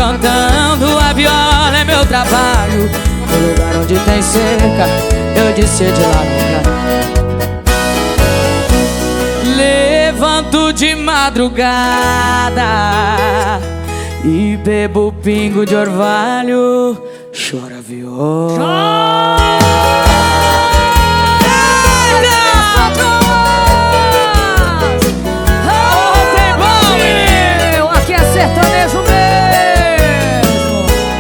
cantando a viola é meu trabalho. No lugar onde tem cerca, eu decido lá nunca. Levanto de madrugada e bebo pingo de orvalho. Chora viola. Aqui é sertanejo mesmo.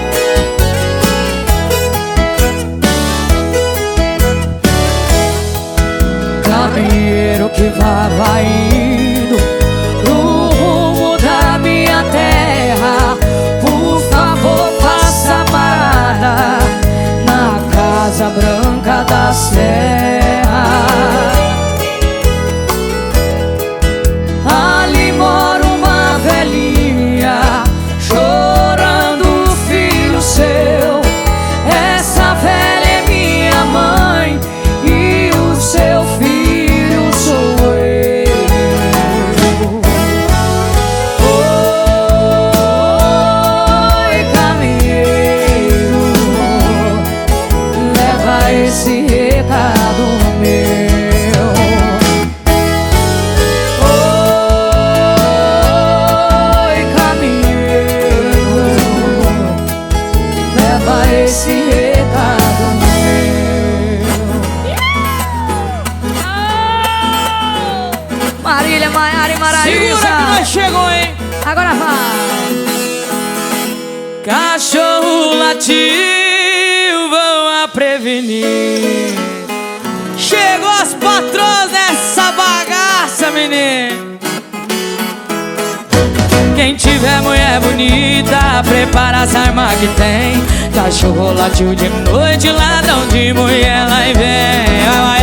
Caminheiro que vai indo pro rumo da minha terra, por favor faça parada na Casa Branca da Serra. Ali mora uma velhinha chorando o filho seu. Essa velha é minha mãe e o seu filho sou eu. Oi, caminheiro, leva esse recado meu. Esse recado meu. Marília, Maiara e Maraísa. Segura que nós chegou, hein? Agora vai. Cachorro latiu, vão a prevenir. Chegou as patroas nessa bagaça, menino. Quem tiver mulher bonita, prepara as armas que tem. Cachorro latiu de noite, ladrão de mulher lá e vem.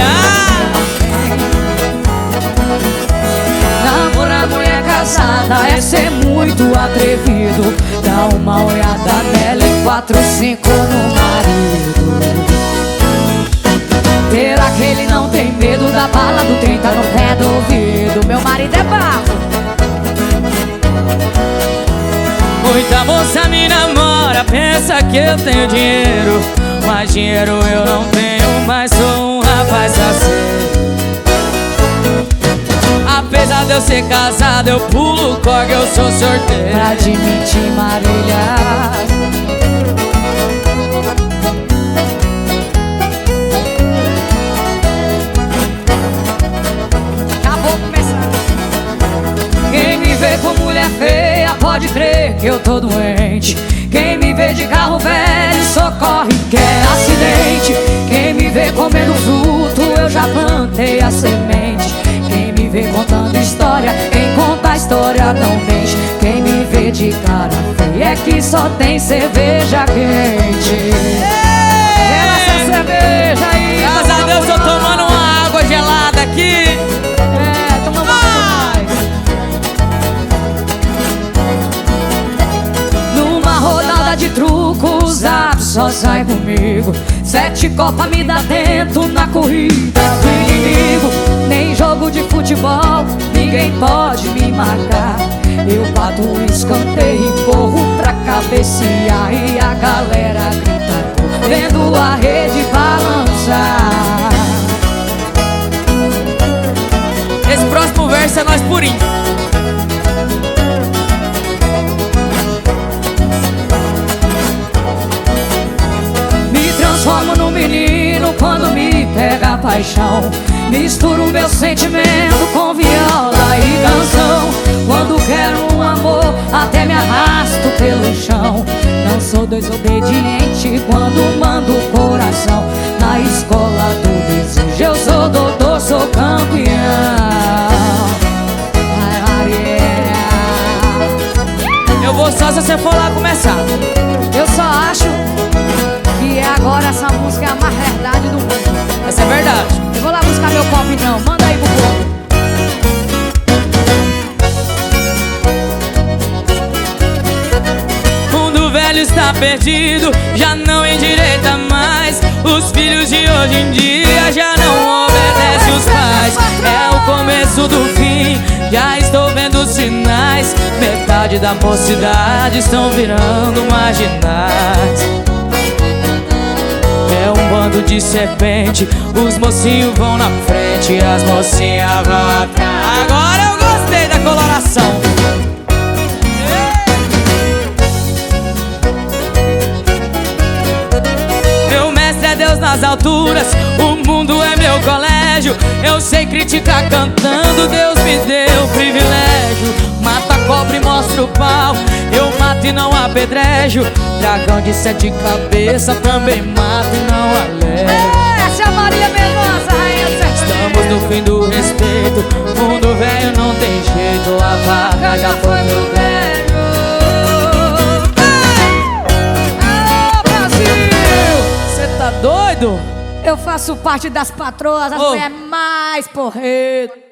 Namorar mulher casada é ser muito atrevido. Dá uma olhada nela e 4, 5 no marido. Será que ele não tem medo da bala do 30 no pé do ouvido? Meu marido é bravo. Muita moça me namora, pensa que eu tenho dinheiro, mas dinheiro eu não tenho, mas sou um rapaz faceiro. Apesar de eu ser casado, eu pulo corda, eu sou sorteiro. Pra admitir, Marília, acabou começando. Quem me vê com mulher feia pode crer que eu tô doente. Quem me vê de carro velho socorre, quer acidente. Quem me vê comendo fruto, eu já plantei a semente. Quem me vê contando história, quem conta a história não mente. Quem me vê de cara feia é que só tem cerveja quente. Gela essa cerveja aí. Graças a Deus eu tô tomando uma água gelada aqui. Toma mais. Numa rodada de truco, o Zap só sai comigo. 7 copas me dá dentro na corrida do inimigo. Nem jogo de futebol, ninguém pode me marcar. Eu bato o escanteio e corro pra cabecear. E a galera grita, vendo a rede balançar. Esse próximo verso é nós purinho. Me transformo num menino quando me pega a paixão. Misturo meu sentimento com viola e canção. Quando quero um amor, até me arrasto pelo chão. Não sou desobediente quando mando o coração. Na escola do desejo eu sou doutor, sou campeão. Ai, Maria. Eu vou só se você for lá começar. Eu só acho que agora essa música é a mais verdade do mundo. Essa é verdade. Eu vou lá buscar meu copo então, manda aí pro povo. Mundo velho está perdido, já não endireita mais. Os filhos de hoje em dia já não obedecem os pais. É o começo do fim, já estou vendo os sinais. Metade idade da mocidade estão virando marginais. É um bando de serpente, os mocinhos vão na frente, as mocinhas vão atrás. Agora eu gostei da coloração. Meu mestre é Deus nas alturas, o mundo é meu colégio. Eu sei criticar cantando, Deus me deu privilégio. Mata a cobra e mostra o pau, eu mato e não apedrejo. Dragão de 7 cabeças também mato e não alejo. Essa é a Maria Mendonça, rainha do sertanejo. Estamos no fim do respeito, mundo velho não tem jeito, a vaca já foi pro velho. Alô, Brasil! Cê tá doido? Eu faço parte das patroas, as mulheres mais porretas.